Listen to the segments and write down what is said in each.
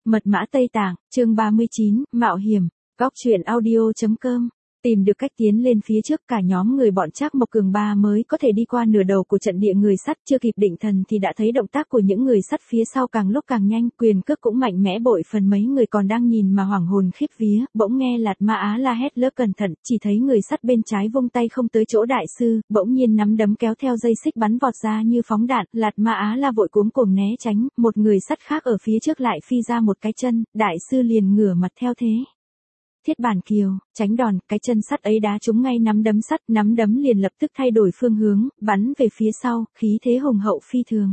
Mật mã Tây Tạng, chương 39, Mạo hiểm, góc truyện audio.com. Tìm được cách tiến lên phía trước, cả nhóm người bọn Trác Mộc Cường ba mới có thể đi qua nửa đầu của trận địa người sắt, chưa kịp định thần thì đã thấy động tác của những người sắt phía sau càng lúc càng nhanh, quyền cước cũng mạnh mẽ bội phần, mấy người còn đang nhìn mà hoảng hồn khiếp vía, bỗng nghe Lạt Ma Á La hét lớp cẩn thận, chỉ thấy người sắt bên trái vung tay không tới chỗ đại sư, bỗng nhiên nắm đấm kéo theo dây xích bắn vọt ra như phóng đạn, Lạt Ma Á La vội cuống cuồng né tránh, một người sắt khác ở phía trước lại phi ra một cái chân, đại sư liền ngửa mặt theo thế. Thiết Bản Kiều, tránh đòn, cái chân sắt ấy đá trúng ngay nắm đấm sắt, nắm đấm liền lập tức thay đổi phương hướng, bắn về phía sau, khí thế hùng hậu phi thường.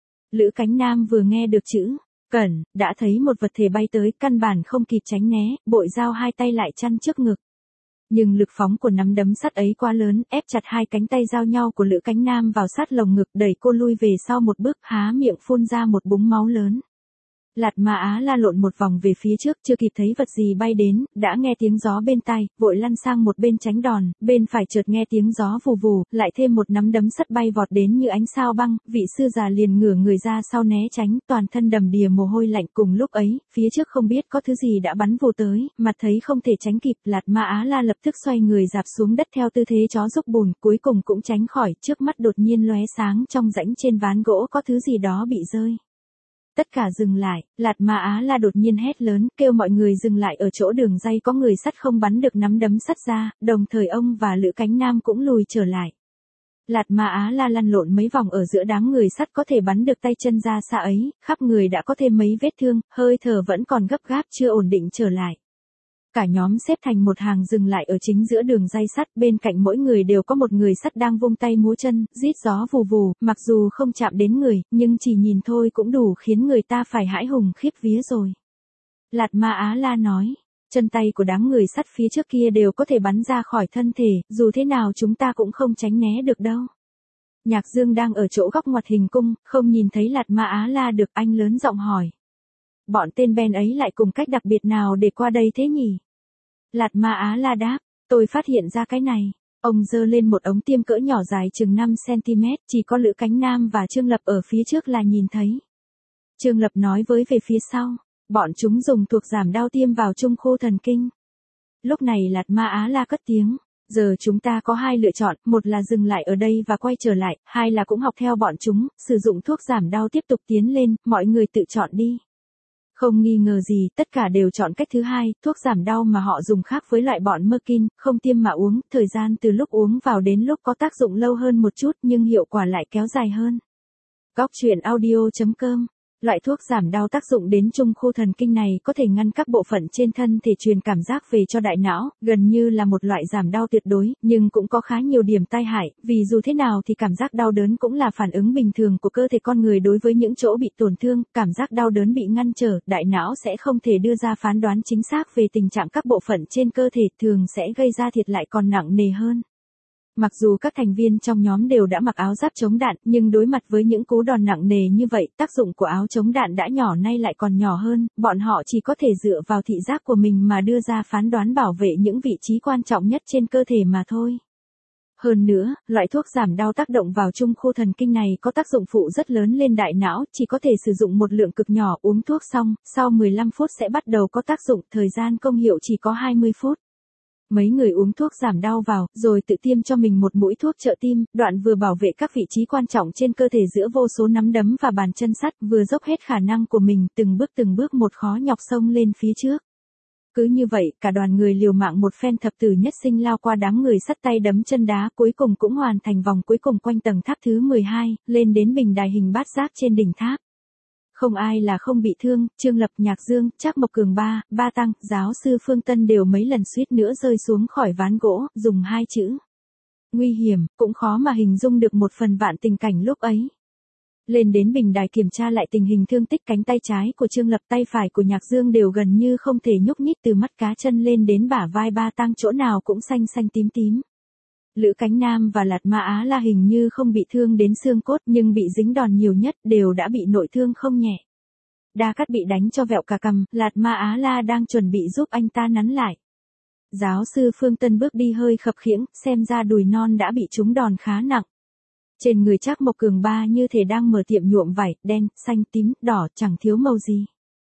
Lữ Cánh Nam vừa nghe được chữ cẩn, đã thấy một vật thể bay tới, căn bản không kịp tránh né, bội dao hai tay lại chăn trước ngực. Nhưng lực phóng của nắm đấm sắt ấy quá lớn, ép chặt hai cánh tay giao nhau của Lữ Cánh Nam vào sát lồng ngực, đẩy cô lui về sau một bước, há miệng phun ra một búng máu lớn. Lạt Ma Á La lộn một vòng về phía trước, chưa kịp thấy vật gì bay đến, đã nghe tiếng gió bên tai, vội lăn sang một bên tránh đòn, bên phải chợt nghe tiếng gió vù vù, lại thêm một nắm đấm sắt bay vọt đến như ánh sao băng, vị sư già liền ngửa người ra sau né tránh, toàn thân đầm đìa mồ hôi lạnh. Cùng lúc ấy, phía trước không biết có thứ gì đã bắn vù tới, mặt thấy không thể tránh kịp, Lạt Ma Á La lập tức xoay người rạp xuống đất theo tư thế chó rúc bùn, cuối cùng cũng tránh khỏi, trước mắt đột nhiên lóe sáng, trong rãnh trên ván gỗ có thứ gì đó bị rơi. Tất cả dừng lại, Lạt Ma Á La đột nhiên hét lớn, kêu mọi người dừng lại ở chỗ đường ray có người sắt không bắn được nắm đấm sắt ra, đồng thời ông và Lữ Cánh Nam cũng lùi trở lại. Lạt Ma Á La lăn lộn mấy vòng ở giữa đám người sắt có thể bắn được tay chân ra xa ấy, khắp người đã có thêm mấy vết thương, hơi thở vẫn còn gấp gáp chưa ổn định trở lại. Cả nhóm xếp thành một hàng dừng lại ở chính giữa đường ray sắt, bên cạnh mỗi người đều có một người sắt đang vung tay múa chân, rít gió vù vù, mặc dù không chạm đến người, nhưng chỉ nhìn thôi cũng đủ khiến người ta phải hãi hùng khiếp vía rồi. Lạt Ma Á La nói, chân tay của đám người sắt phía trước kia đều có thể bắn ra khỏi thân thể, dù thế nào chúng ta cũng không tránh né được đâu. Nhạc Dương đang ở chỗ góc ngoặt hình cung, không nhìn thấy Lạt Ma Á La được, anh lớn giọng hỏi. Bọn tên Ben ấy lại cùng cách đặc biệt nào để qua đây thế nhỉ? Lạt Ma Á La đáp, tôi phát hiện ra cái này. Ông giơ lên một ống tiêm cỡ nhỏ dài chừng 5 cm, chỉ có Lữ Cánh Nam và Trương Lập ở phía trước là nhìn thấy. Trương Lập nói với về phía sau, bọn chúng dùng thuốc giảm đau tiêm vào trung khu thần kinh. Lúc này Lạt Ma Á La cất tiếng, giờ chúng ta có hai lựa chọn, một là dừng lại ở đây và quay trở lại, hai là cũng học theo bọn chúng, sử dụng thuốc giảm đau tiếp tục tiến lên, mọi người tự chọn đi. Không nghi ngờ gì, tất cả đều chọn cách thứ hai, thuốc giảm đau mà họ dùng khác với loại bọn Merkin, không tiêm mà uống, thời gian từ lúc uống vào đến lúc có tác dụng lâu hơn một chút nhưng hiệu quả lại kéo dài hơn. Góc truyện audio.com. Loại thuốc giảm đau tác dụng đến trung khu thần kinh này có thể ngăn các bộ phận trên thân thể truyền cảm giác về cho đại não, gần như là một loại giảm đau tuyệt đối, nhưng cũng có khá nhiều điểm tai hại, vì dù thế nào thì cảm giác đau đớn cũng là phản ứng bình thường của cơ thể con người đối với những chỗ bị tổn thương, cảm giác đau đớn bị ngăn trở, đại não sẽ không thể đưa ra phán đoán chính xác về tình trạng các bộ phận trên cơ thể, thường sẽ gây ra thiệt hại còn nặng nề hơn. Mặc dù các thành viên trong nhóm đều đã mặc áo giáp chống đạn, nhưng đối mặt với những cú đòn nặng nề như vậy, tác dụng của áo chống đạn đã nhỏ nay lại còn nhỏ hơn, bọn họ chỉ có thể dựa vào thị giác của mình mà đưa ra phán đoán bảo vệ những vị trí quan trọng nhất trên cơ thể mà thôi. Hơn nữa, loại thuốc giảm đau tác động vào trung khu thần kinh này có tác dụng phụ rất lớn lên đại não, chỉ có thể sử dụng một lượng cực nhỏ, uống thuốc xong, sau 15 phút sẽ bắt đầu có tác dụng, thời gian công hiệu chỉ có 20 phút. Mấy người uống thuốc giảm đau vào, rồi tự tiêm cho mình một mũi thuốc trợ tim, đoạn vừa bảo vệ các vị trí quan trọng trên cơ thể giữa vô số nắm đấm và bàn chân sắt, vừa dốc hết khả năng của mình, từng bước một khó nhọc xông lên phía trước. Cứ như vậy, cả đoàn người liều mạng một phen thập tử nhất sinh lao qua đám người sắt tay đấm chân đá, cuối cùng cũng hoàn thành vòng cuối cùng quanh tầng tháp thứ 12, lên đến bình đài hình bát giác trên đỉnh tháp. Không ai là không bị thương, Trương Lập, Nhạc Dương, Trác Mộc Cường ba Tăng, giáo sư Phương Tân đều mấy lần suýt nữa rơi xuống khỏi ván gỗ, dùng hai chữ nguy hiểm, cũng khó mà hình dung được một phần vạn tình cảnh lúc ấy. Lên đến bình đài kiểm tra lại tình hình thương tích, cánh tay trái của Trương Lập, tay phải của Nhạc Dương đều gần như không thể nhúc nhích, từ mắt cá chân lên đến bả vai ba Tăng chỗ nào cũng xanh xanh tím tím. Lữ Cánh Nam và Lạt Ma Á La hình như không bị thương đến xương cốt nhưng bị dính đòn nhiều nhất, đều đã bị nội thương không nhẹ. Đa Cát bị đánh cho vẹo cả cằm, Lạt Ma Á La đang chuẩn bị giúp anh ta nắn lại. Giáo sư Phương Tân bước đi hơi khập khiễng, xem ra đùi non đã bị trúng đòn khá nặng. Trên người Trác Mộc Cường ba như thể đang mở tiệm nhuộm vải, đen, xanh, tím, đỏ, chẳng thiếu màu gì.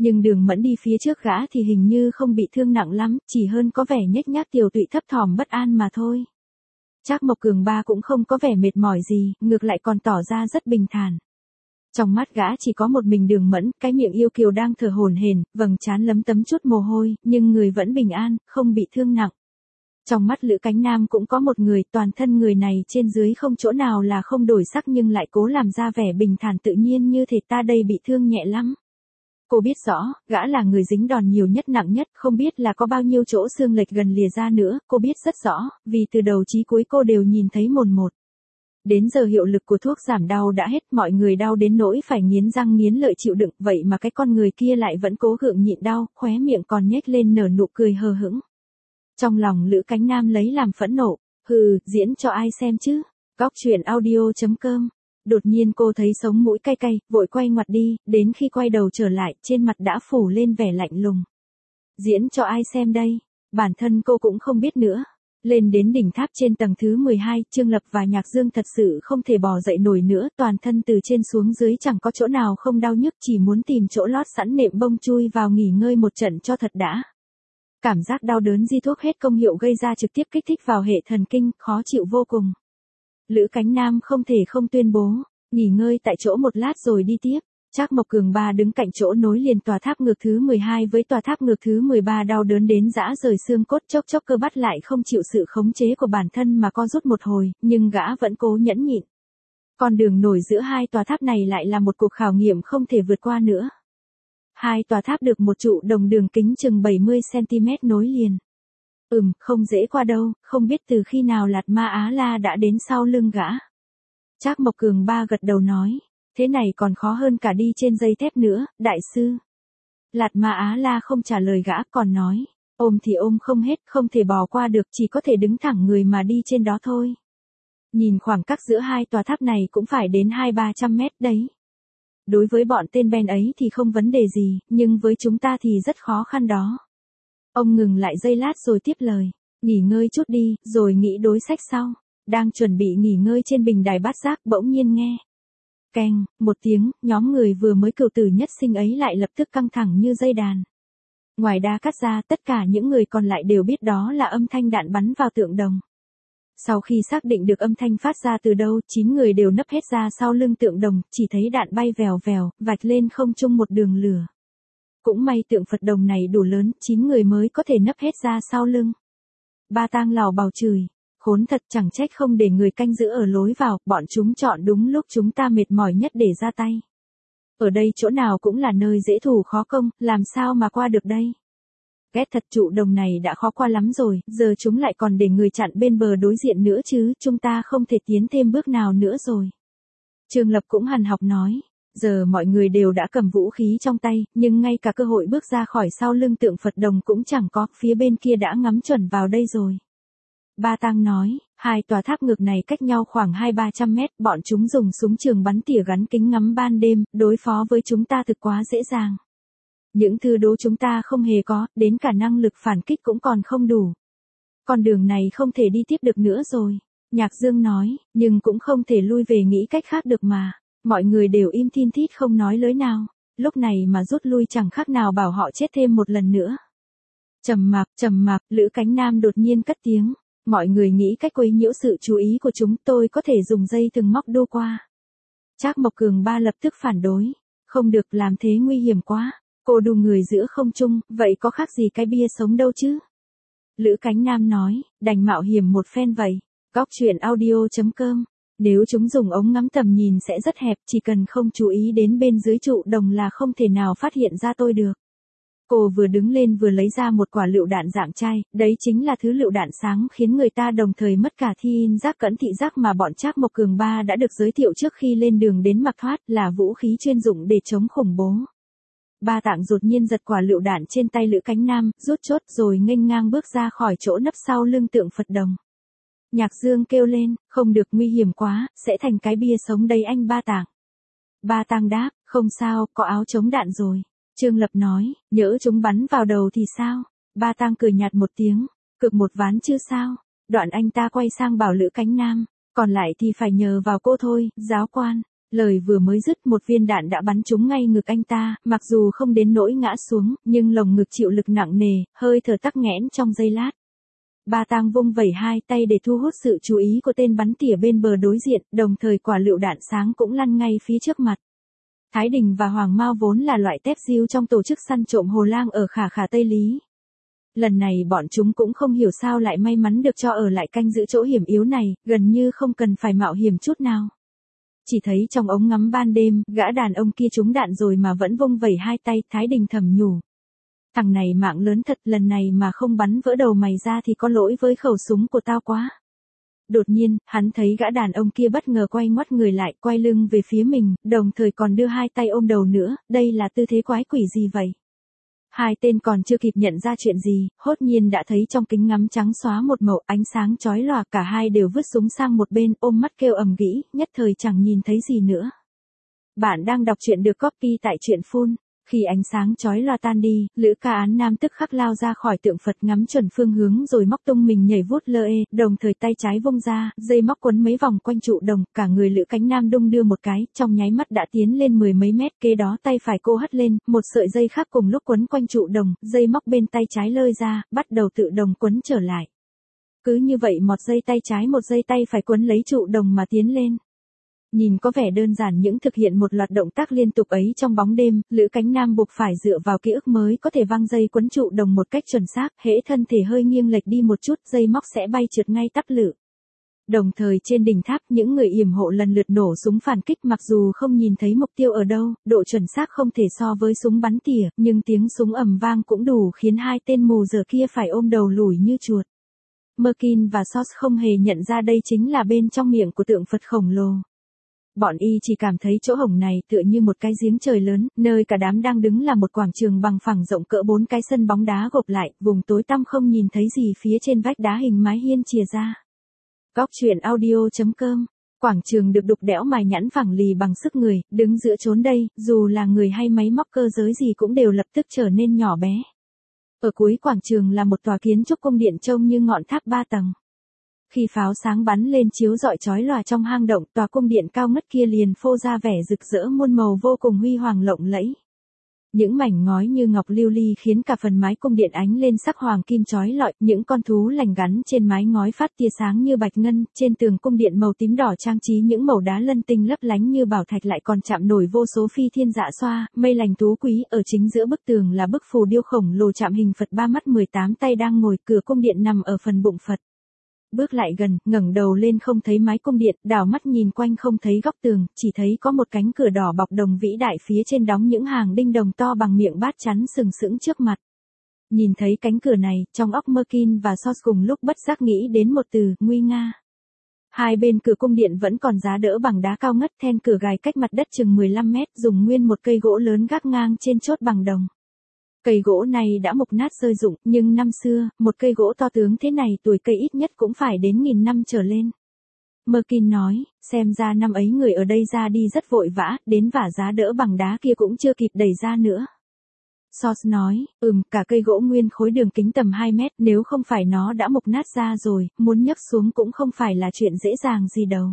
Nhưng Đường Mẫn đi phía trước gã thì hình như không bị thương nặng lắm, chỉ hơn có vẻ nhếch nhác tiều tụy thấp thỏm bất an mà thôi. Trác Mộc Cường ba cũng không có vẻ mệt mỏi gì, ngược lại còn tỏ ra rất bình thản. Trong mắt gã chỉ có một mình Đường Mẫn, cái miệng yêu kiều đang thở hổn hển, vầng trán lấm tấm chút mồ hôi, nhưng người vẫn bình an, không bị thương nặng. Trong mắt Lữ Cánh Nam cũng có một người, toàn thân người này trên dưới không chỗ nào là không đổi sắc nhưng lại cố làm ra vẻ bình thản tự nhiên như thể ta đây bị thương nhẹ lắm. Cô biết rõ, gã là người dính đòn nhiều nhất nặng nhất, không biết là có bao nhiêu chỗ xương lệch gần lìa ra nữa, cô biết rất rõ, vì từ đầu chí cuối cô đều nhìn thấy mồn một. Đến giờ hiệu lực của thuốc giảm đau đã hết, mọi người đau đến nỗi phải nghiến răng nghiến lợi chịu đựng, vậy mà cái con người kia lại vẫn cố gượng nhịn đau, khóe miệng còn nhếch lên nở nụ cười hờ hững. Trong lòng Lữ Cánh Nam lấy làm phẫn nộ, hừ, diễn cho ai xem chứ, Góc Truyện Audio.com. Đột nhiên cô thấy sống mũi cay cay, vội quay ngoặt đi, đến khi quay đầu trở lại, trên mặt đã phủ lên vẻ lạnh lùng. Diễn cho ai xem đây, bản thân cô cũng không biết nữa. Lên đến đỉnh tháp trên tầng thứ 12, Trương Lập và Nhạc Dương thật sự không thể bò dậy nổi nữa, toàn thân từ trên xuống dưới chẳng có chỗ nào không đau nhức, chỉ muốn tìm chỗ lót sẵn nệm bông chui vào nghỉ ngơi một trận cho thật đã. Cảm giác đau đớn di thuốc hết công hiệu gây ra trực tiếp kích thích vào hệ thần kinh, khó chịu vô cùng. Lữ Cánh Nam không thể không tuyên bố, nghỉ ngơi tại chỗ một lát rồi đi tiếp. Trác Mộc Cường ba đứng cạnh chỗ nối liền tòa tháp ngược thứ 12 với tòa tháp ngược thứ 13, đau đớn đến rã rời xương cốt, chốc chốc cơ bắp lại không chịu sự khống chế của bản thân mà co rút một hồi, nhưng gã vẫn cố nhẫn nhịn. Con đường nổi giữa hai tòa tháp này lại là một cuộc khảo nghiệm không thể vượt qua nữa. Hai tòa tháp được một trụ đồng đường kính chừng 70cm nối liền. Không dễ qua đâu, không biết từ khi nào Lạt Ma Á La đã đến sau lưng gã. Trác Mộc Cường ba gật đầu nói, thế này còn khó hơn cả đi trên dây thép nữa, đại sư. Lạt Ma Á La không trả lời gã, còn nói, ôm thì ôm không hết, không thể bò qua được, chỉ có thể đứng thẳng người mà đi trên đó thôi. Nhìn khoảng cách giữa hai tòa tháp này cũng phải đến 200-300 mét đấy. Đối với bọn tên Ben ấy thì không vấn đề gì, nhưng với chúng ta thì rất khó khăn đó. Ông ngừng lại giây lát rồi tiếp lời, nghỉ ngơi chút đi, rồi nghĩ đối sách sau. Đang chuẩn bị nghỉ ngơi trên bình đài bát giác bỗng nhiên nghe. Keng, một tiếng, nhóm người vừa mới cựu tử nhất sinh ấy lại lập tức căng thẳng như dây đàn. Ngoài đa cắt ra, tất cả những người còn lại đều biết đó là âm thanh đạn bắn vào tượng đồng. Sau khi xác định được âm thanh phát ra từ đâu, 9 người đều nấp hết ra sau lưng tượng đồng, chỉ thấy đạn bay vèo vèo, vạch lên không trung một đường lửa. Cũng may tượng Phật đồng này đủ lớn, 9 người mới có thể nấp hết ra sau lưng. Ba Tang lào bào chửi, khốn thật, chẳng trách không để người canh giữ ở lối vào, bọn chúng chọn đúng lúc chúng ta mệt mỏi nhất để ra tay. Ở đây chỗ nào cũng là nơi dễ thủ khó công, làm sao mà qua được đây? Ghét thật, trụ đồng này đã khó qua lắm rồi, giờ chúng lại còn để người chặn bên bờ đối diện nữa chứ, chúng ta không thể tiến thêm bước nào nữa rồi. Trương Lập cũng hằn học nói, giờ mọi người đều đã cầm vũ khí trong tay, nhưng ngay cả cơ hội bước ra khỏi sau lưng tượng Phật đồng cũng chẳng có, phía bên kia đã ngắm chuẩn vào đây rồi. Ba Tang nói, hai tòa tháp ngược này cách nhau khoảng 200-300 mét, bọn chúng dùng súng trường bắn tỉa gắn kính ngắm ban đêm, đối phó với chúng ta thực quá dễ dàng. Những thứ đố chúng ta không hề có, đến cả năng lực phản kích cũng còn không đủ. Con đường này không thể đi tiếp được nữa rồi. Nhạc Dương nói, nhưng cũng không thể lui về nghĩ cách khác được mà. Mọi người đều im thin thít không nói lối nào. Lúc này mà rút lui chẳng khác nào bảo họ chết thêm một lần nữa. Trầm mặc, Lữ Cánh Nam đột nhiên cất tiếng. Mọi người nghĩ cách quấy nhiễu sự chú ý của chúng, tôi có thể dùng dây thừng móc đu qua. Trác Mộc Cường ba lập tức phản đối. Không được, làm thế nguy hiểm quá. Cô đu người giữa không trung, vậy có khác gì cái bia sống đâu chứ? Lữ Cánh Nam nói, đành mạo hiểm một phen vậy. Góc Truyện Audio.com. Nếu chúng dùng ống ngắm tầm nhìn sẽ rất hẹp, chỉ cần không chú ý đến bên dưới trụ đồng là không thể nào phát hiện ra tôi được. Cô vừa đứng lên vừa lấy ra một quả lựu đạn dạng chai, đấy chính là thứ lựu đạn sáng khiến người ta đồng thời mất cả thiên giác cẫn thị giác mà bọn Trác Mộc Cường ba đã được giới thiệu trước khi lên đường đến Mạc Thoát, là vũ khí chuyên dụng để chống khủng bố. Ba Tạng đột nhiên giật quả lựu đạn trên tay Lữ Cánh Nam, rút chốt rồi nghênh ngang bước ra khỏi chỗ nấp sau lưng tượng Phật đồng. Nhạc Dương kêu lên, không được, nguy hiểm quá, sẽ thành cái bia sống đây anh Ba Tạng. Ba Tạng đáp, không sao, có áo chống đạn rồi. Trương Lập nói, nhỡ chúng bắn vào đầu thì sao? Ba Tạng cười nhạt một tiếng, cực một ván chứ sao? Đoạn anh ta quay sang bảo Lữ Cánh Nam, còn lại thì phải nhờ vào cô thôi, giáo quan. Lời vừa mới dứt một viên đạn đã bắn trúng ngay ngực anh ta, mặc dù không đến nỗi ngã xuống, nhưng lồng ngực chịu lực nặng nề, hơi thở tắc nghẽn trong giây lát. Ba Tang vung vẩy hai tay để thu hút sự chú ý của tên bắn tỉa bên bờ đối diện, đồng thời quả lựu đạn sáng cũng lăn ngay phía trước mặt. Thái Đình và Hoàng Mao vốn là loại tép diêu trong tổ chức săn trộm hồ lang ở Khả Khả Tây Lý. Lần này bọn chúng cũng không hiểu sao lại may mắn được cho ở lại canh giữ chỗ hiểm yếu này, gần như không cần phải mạo hiểm chút nào. Chỉ thấy trong ống ngắm ban đêm, gã đàn ông kia trúng đạn rồi mà vẫn vung vẩy hai tay, Thái Đình thầm nhủ. Thằng này mạng lớn thật, lần này mà không bắn vỡ đầu mày ra thì có lỗi với khẩu súng của tao quá. Đột nhiên, hắn thấy gã đàn ông kia bất ngờ quay ngoắt người lại, quay lưng về phía mình, đồng thời còn đưa hai tay ôm đầu nữa, đây là tư thế quái quỷ gì vậy? Hai tên còn chưa kịp nhận ra chuyện gì, hốt nhiên đã thấy trong kính ngắm trắng xóa một màu ánh sáng chói lòa, cả hai đều vứt súng sang một bên, ôm mắt kêu ầm ĩ, nhất thời chẳng nhìn thấy gì nữa. Bạn đang đọc truyện được copy tại truyện Phun. Khi ánh sáng chói lòa tan đi, Lữ Ca Án Nam tức khắc lao ra khỏi tượng Phật, ngắm chuẩn phương hướng rồi móc tung mình nhảy vút lơ ê, đồng thời tay trái vung ra, dây móc quấn mấy vòng quanh trụ đồng, cả người Lữ Cánh Nam đung đưa một cái, trong nháy mắt đã tiến lên mười mấy mét, kế đó tay phải cô hất lên, một sợi dây khác cùng lúc quấn quanh trụ đồng, dây móc bên tay trái lơi ra, bắt đầu tự đồng quấn trở lại. Cứ như vậy một dây tay trái một dây tay phải quấn lấy trụ đồng mà tiến lên. Nhìn có vẻ đơn giản những thực hiện một loạt động tác liên tục ấy trong bóng đêm, Lữ Cánh Nam buộc phải dựa vào ký ức mới có thể văng dây quấn trụ đồng một cách chuẩn xác, hễ thân thể hơi nghiêng lệch đi một chút, dây móc sẽ bay trượt ngay tắp lự. Đồng thời trên đỉnh tháp, những người yểm hộ lần lượt nổ súng phản kích, mặc dù không nhìn thấy mục tiêu ở đâu, độ chuẩn xác không thể so với súng bắn tỉa, nhưng tiếng súng ầm vang cũng đủ khiến hai tên mù giờ kia phải ôm đầu lủi như chuột. Merkin và Sos không hề nhận ra đây chính là bên trong miệng của tượng Phật khổng lồ. Bọn y chỉ cảm thấy chỗ hổng này tựa như một cái giếng trời lớn, nơi cả đám đang đứng là một quảng trường bằng phẳng rộng cỡ 4 cái sân bóng đá gộp lại, vùng tối tăm không nhìn thấy gì phía trên vách đá hình mái hiên chìa ra. Góc truyện audio.com. Quảng trường được đục đẽo mài nhẵn phẳng lì bằng sức người, đứng giữa chốn đây, dù là người hay máy móc cơ giới gì cũng đều lập tức trở nên nhỏ bé. Ở cuối quảng trường là một tòa kiến trúc cung điện trông như ngọn tháp 3 tầng. Khi pháo sáng bắn lên chiếu rọi chói lòa trong hang động, tòa cung điện cao ngất kia liền phô ra vẻ rực rỡ muôn màu vô cùng huy hoàng lộng lẫy. Những mảnh ngói như ngọc lưu ly khiến cả phần mái cung điện ánh lên sắc hoàng kim chói lọi, những con thú lành gắn trên mái ngói phát tia sáng như bạch ngân, trên tường cung điện màu tím đỏ trang trí những màu đá lân tinh lấp lánh như bảo thạch lại còn chạm nổi vô số phi thiên dạ xoa, mây lành tú quý, ở chính giữa bức tường là bức phù điêu khổng lồ chạm hình Phật ba mắt 18 tay đang ngồi, cửa cung điện nằm ở phần bụng Phật. Bước lại gần, ngẩng đầu lên không thấy mái cung điện, đảo mắt nhìn quanh không thấy góc tường, chỉ thấy có một cánh cửa đỏ bọc đồng vĩ đại phía trên đóng những hàng đinh đồng to bằng miệng bát chắn sừng sững trước mặt. Nhìn thấy cánh cửa này, trong óc Merkin và Sos cùng lúc bất giác nghĩ đến một từ, nguy nga. Hai bên cửa cung điện vẫn còn giá đỡ bằng đá cao ngất, then cửa gài cách mặt đất chừng 15 mét, dùng nguyên một cây gỗ lớn gác ngang trên chốt bằng đồng. Cây gỗ này đã mục nát rơi rụng, nhưng năm xưa, một cây gỗ to tướng thế này tuổi cây ít nhất cũng phải đến 1000 năm trở lên. Merkin nói, xem ra năm ấy người ở đây ra đi rất vội vã, đến vả giá đỡ bằng đá kia cũng chưa kịp đẩy ra nữa. Sos nói, cả cây gỗ nguyên khối đường kính tầm 2 mét, nếu không phải nó đã mục nát ra rồi, muốn nhấc xuống cũng không phải là chuyện dễ dàng gì đâu.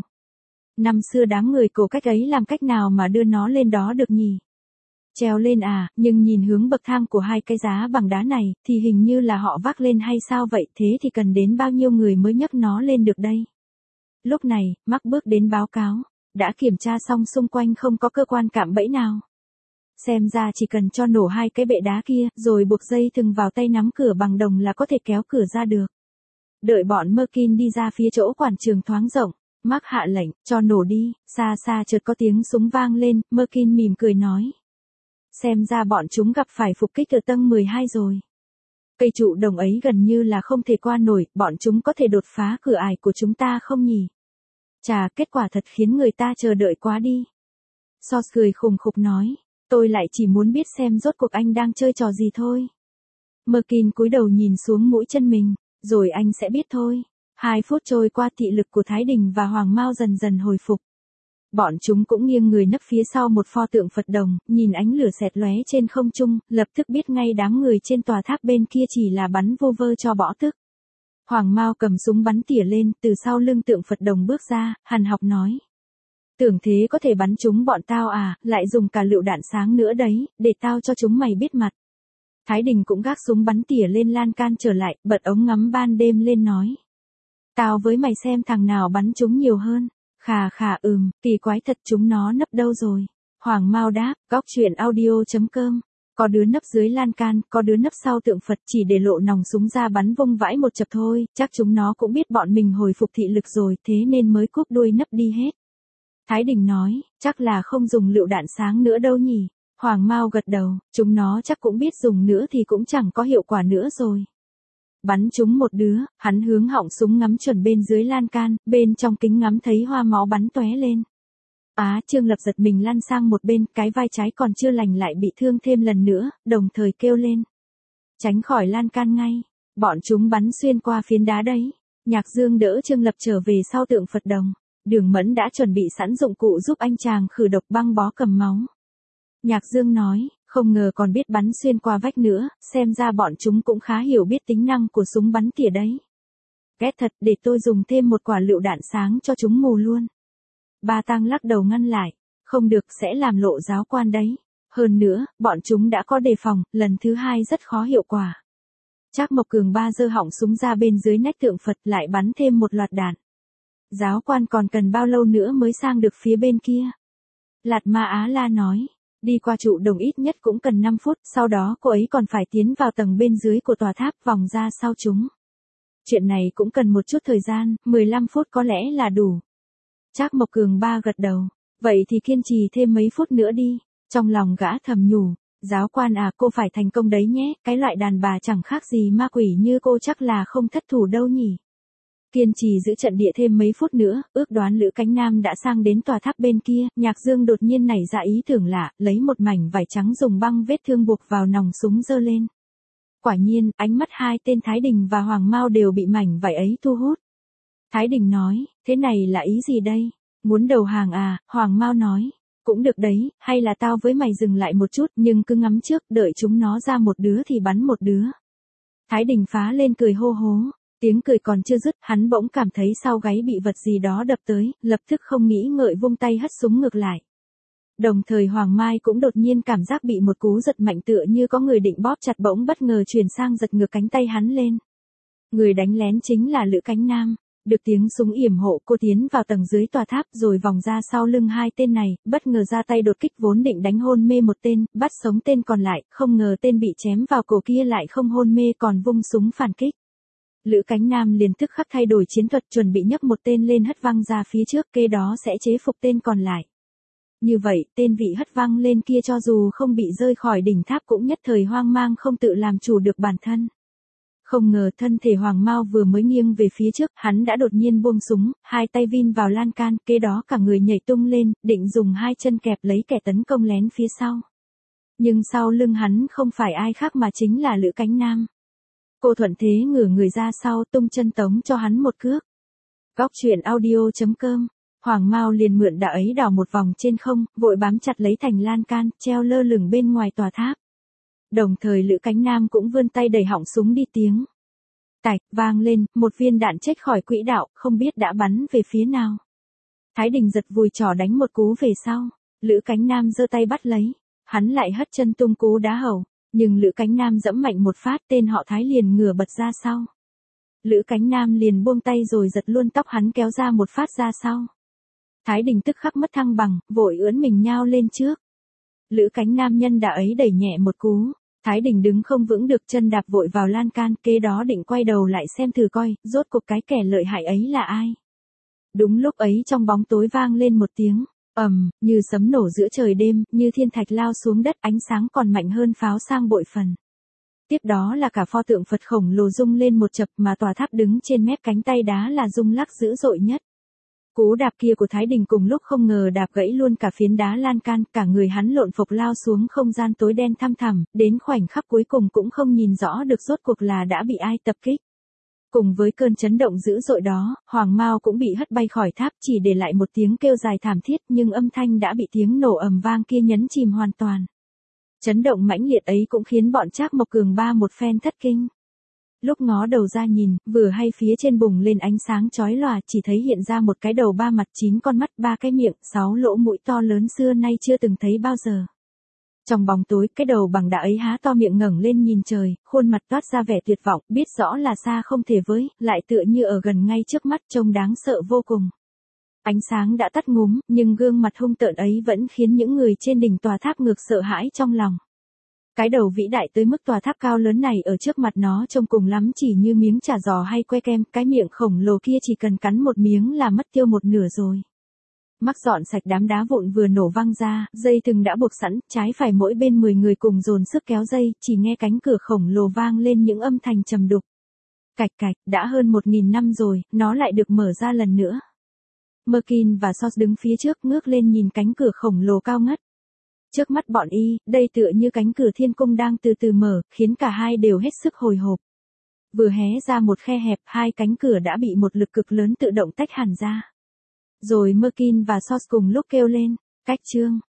Năm xưa đám người cổ cách ấy làm cách nào mà đưa nó lên đó được nhỉ? Treo lên à, nhưng nhìn hướng bậc thang của hai cái giá bằng đá này, thì hình như là họ vác lên hay sao vậy, thế thì cần đến bao nhiêu người mới nhấc nó lên được đây? Lúc này, Mark bước đến báo cáo, đã kiểm tra xong xung quanh không có cơ quan cạm bẫy nào. Xem ra chỉ cần cho nổ hai cái bệ đá kia, rồi buộc dây thừng vào tay nắm cửa bằng đồng là có thể kéo cửa ra được. Đợi bọn Merkin đi ra phía chỗ quảng trường thoáng rộng, Mark hạ lệnh, cho nổ đi, xa xa chợt có tiếng súng vang lên, Merkin mỉm cười nói. Xem ra bọn chúng gặp phải phục kích ở tầng 12 rồi. Cây trụ đồng ấy gần như là không thể qua nổi, bọn chúng có thể đột phá cửa ải của chúng ta không nhỉ? Chà, kết quả thật khiến người ta chờ đợi quá đi. Sos cười khùng khục nói, tôi lại chỉ muốn biết xem rốt cuộc anh đang chơi trò gì thôi. Merkin cúi đầu nhìn xuống mũi chân mình, rồi anh sẽ biết thôi. 2 phút trôi qua, thị lực của Thái Đình và Hoàng Mao dần dần hồi phục. Bọn chúng cũng nghiêng người nấp phía sau một pho tượng Phật đồng, nhìn ánh lửa xẹt lóe trên không trung, lập tức biết ngay đám người trên tòa tháp bên kia chỉ là bắn vô vơ cho bỏ tức. Hoàng Mao cầm súng bắn tỉa lên, từ sau lưng tượng Phật đồng bước ra, hằn học nói. Tưởng thế có thể bắn trúng bọn tao à, lại dùng cả lựu đạn sáng nữa đấy, để tao cho chúng mày biết mặt. Thái Đình cũng gác súng bắn tỉa lên lan can trở lại, bật ống ngắm ban đêm lên nói. Tao với mày xem thằng nào bắn chúng nhiều hơn. Khà khà kỳ quái thật, chúng nó nấp đâu rồi? Hoàng Mao đáp, góc chuyện audio.com. Có đứa nấp dưới lan can, có đứa nấp sau tượng Phật, chỉ để lộ nòng súng ra bắn vung vãi một chập thôi, chắc chúng nó cũng biết bọn mình hồi phục thị lực rồi, thế nên mới cúp đuôi nấp đi hết. Thái Đình nói, chắc là không dùng lựu đạn sáng nữa đâu nhỉ. Hoàng Mao gật đầu, chúng nó chắc cũng biết dùng nữa thì cũng chẳng có hiệu quả nữa rồi. Bắn trúng một đứa, hắn hướng họng súng ngắm chuẩn bên dưới lan can, bên trong kính ngắm thấy hoa máu bắn tóe lên. Trương Lập giật mình lăn sang một bên, cái vai trái còn chưa lành lại bị thương thêm lần nữa, đồng thời kêu lên. Tránh khỏi lan can ngay, bọn chúng bắn xuyên qua phiến đá đấy. Nhạc Dương đỡ Trương Lập trở về sau tượng Phật đồng. Đường Mẫn đã chuẩn bị sẵn dụng cụ giúp anh chàng khử độc, băng bó cầm máu. Nhạc Dương nói, không ngờ còn biết bắn xuyên qua vách nữa, xem ra bọn chúng cũng khá hiểu biết tính năng của súng bắn tỉa đấy. Ghét thật, để tôi dùng thêm một quả lựu đạn sáng cho chúng mù luôn. Ba Tăng lắc đầu ngăn lại, không được, sẽ làm lộ giáo quan đấy. Hơn nữa, bọn chúng đã có đề phòng, lần thứ hai rất khó hiệu quả. Trác Mộc Cường ba giơ họng súng ra bên dưới nách tượng Phật, lại bắn thêm một loạt đạn. Giáo quan còn cần bao lâu nữa mới sang được phía bên kia? Lạt Ma Á La nói, đi qua trụ đồng ít nhất cũng cần 5 phút, sau đó cô ấy còn phải tiến vào tầng bên dưới của tòa tháp, vòng ra sau chúng. Chuyện này cũng cần một chút thời gian, 15 phút có lẽ là đủ. Trác Mộc Cường ba gật đầu, vậy thì kiên trì thêm mấy phút nữa đi. Trong lòng gã thầm nhủ, giáo quan à, cô phải thành công đấy nhé, cái loại đàn bà chẳng khác gì ma quỷ như cô chắc là không thất thủ đâu nhỉ. Kiên trì giữ trận địa thêm mấy phút nữa, ước đoán Lữ Cánh Nam đã sang đến tòa tháp bên kia, Nhạc Dương đột nhiên nảy ra ý tưởng lạ, lấy một mảnh vải trắng dùng băng vết thương buộc vào nòng súng giơ lên. Quả nhiên, ánh mắt hai tên Thái Đình và Hoàng Mao đều bị mảnh vải ấy thu hút. Thái Đình nói, thế này là ý gì đây? Muốn đầu hàng à? Hoàng Mao nói, cũng được đấy, hay là tao với mày dừng lại một chút, nhưng cứ ngắm trước, đợi chúng nó ra một đứa thì bắn một đứa. Thái Đình phá lên cười hô hố. Tiếng cười còn chưa dứt, hắn bỗng cảm thấy sau gáy bị vật gì đó đập tới, lập tức không nghĩ ngợi vung tay hất súng ngược lại. Đồng thời Hoàng Mai cũng đột nhiên cảm giác bị một cú giật mạnh tựa như có người định bóp chặt, bỗng bất ngờ chuyển sang giật ngược cánh tay hắn lên. Người đánh lén chính là Lữ Cánh Nam. Được tiếng súng yểm hộ, cô tiến vào tầng dưới tòa tháp rồi vòng ra sau lưng hai tên này, bất ngờ ra tay đột kích, vốn định đánh hôn mê một tên, bắt sống tên còn lại, không ngờ tên bị chém vào cổ kia lại không hôn mê còn vung súng phản kích. Lữ Cánh Nam liền tức khắc thay đổi chiến thuật, chuẩn bị nhấc một tên lên hất văng ra phía trước, kế đó sẽ chế phục tên còn lại. Như vậy, tên vị hất văng lên kia cho dù không bị rơi khỏi đỉnh tháp cũng nhất thời hoang mang, không tự làm chủ được bản thân. Không ngờ thân thể Hoàng Mao vừa mới nghiêng về phía trước, hắn đã đột nhiên buông súng, hai tay vin vào lan can, kế đó cả người nhảy tung lên, định dùng hai chân kẹp lấy kẻ tấn công lén phía sau. Nhưng sau lưng hắn không phải ai khác mà chính là Lữ Cánh Nam. Cô thuận thế ngửa người ra sau, tung chân tống cho hắn một cước. Góc chuyện audio.com. Hoàng Mao liền mượn đà ấy đảo một vòng trên không, vội bám chặt lấy thành lan can, treo lơ lửng bên ngoài tòa tháp. Đồng thời Lữ Cánh Nam cũng vươn tay đẩy họng súng đi, tiếng tạch vang lên, một viên đạn chết khỏi quỹ đạo, không biết đã bắn về phía nào. Thái Đình giật vùi trỏ đánh một cú về sau. Lữ Cánh Nam giơ tay bắt lấy, hắn lại hất chân tung cú đá hậu. Nhưng Lữ Cánh Nam giẫm mạnh một phát, tên họ Thái liền ngửa bật ra sau. Lữ Cánh Nam liền buông tay rồi giật luôn tóc hắn, kéo ra một phát ra sau. Thái Đình tức khắc mất thăng bằng, vội ưỡn mình nhao lên trước. Lữ Cánh Nam nhân đà ấy đẩy nhẹ một cú. Thái Đình đứng không vững được, chân đạp vội vào lan can, kế đó định quay đầu lại xem thử coi, rốt cuộc cái kẻ lợi hại ấy là ai. Đúng lúc ấy trong bóng tối vang lên một tiếng như sấm nổ giữa trời đêm, như thiên thạch lao xuống đất, ánh sáng còn mạnh hơn pháo sang bội phần. Tiếp đó là cả pho tượng Phật khổng lồ rung lên một chập, mà tòa tháp đứng trên mép cánh tay đá là rung lắc dữ dội nhất. Cú đạp kia của Thái Đình cùng lúc không ngờ đạp gãy luôn cả phiến đá lan can, cả người hắn lộn phộc lao xuống không gian tối đen thăm thẳm, đến khoảnh khắc cuối cùng cũng không nhìn rõ được rốt cuộc là đã bị ai tập kích. Cùng với cơn chấn động dữ dội đó, Hoàng Mao cũng bị hất bay khỏi tháp, chỉ để lại một tiếng kêu dài thảm thiết, nhưng âm thanh đã bị tiếng nổ ầm vang kia nhấn chìm hoàn toàn. Chấn động mãnh liệt ấy cũng khiến bọn Trác Mộc Cường ba một phen thất kinh. Lúc ngó đầu ra nhìn, vừa hay phía trên bùng lên ánh sáng chói lòa, chỉ thấy hiện ra một cái đầu 3 mặt 9 con mắt, 3 cái miệng, 6 lỗ mũi to lớn xưa nay chưa từng thấy bao giờ. Trong bóng tối, cái đầu bằng đá ấy há to miệng ngẩng lên nhìn trời, khuôn mặt toát ra vẻ tuyệt vọng, biết rõ là xa không thể với, lại tựa như ở gần ngay trước mắt, trông đáng sợ vô cùng. Ánh sáng đã tắt ngúm, nhưng gương mặt hung tợn ấy vẫn khiến những người trên đỉnh tòa tháp ngược sợ hãi trong lòng. Cái đầu vĩ đại tới mức tòa tháp cao lớn này ở trước mặt nó trông cùng lắm chỉ như miếng chả giò hay que kem, cái miệng khổng lồ kia chỉ cần cắn một miếng là mất tiêu một nửa rồi. Mắc dọn sạch đám đá vụn vừa nổ văng ra, dây thừng đã buộc sẵn, trái phải mỗi bên 10 người cùng dồn sức kéo dây, chỉ nghe cánh cửa khổng lồ vang lên những âm thanh trầm đục. Cạch cạch, đã hơn 1000 năm rồi, nó lại được mở ra lần nữa. Merkin và Sos đứng phía trước ngước lên nhìn cánh cửa khổng lồ cao ngất. Trước mắt bọn y, đây tựa như cánh cửa thiên cung đang từ từ mở, khiến cả hai đều hết sức hồi hộp. Vừa hé ra một khe hẹp, hai cánh cửa đã bị một lực cực lớn tự động tách hẳn ra. Rồi Merkin và Sos cùng lúc kêu lên, cách chương.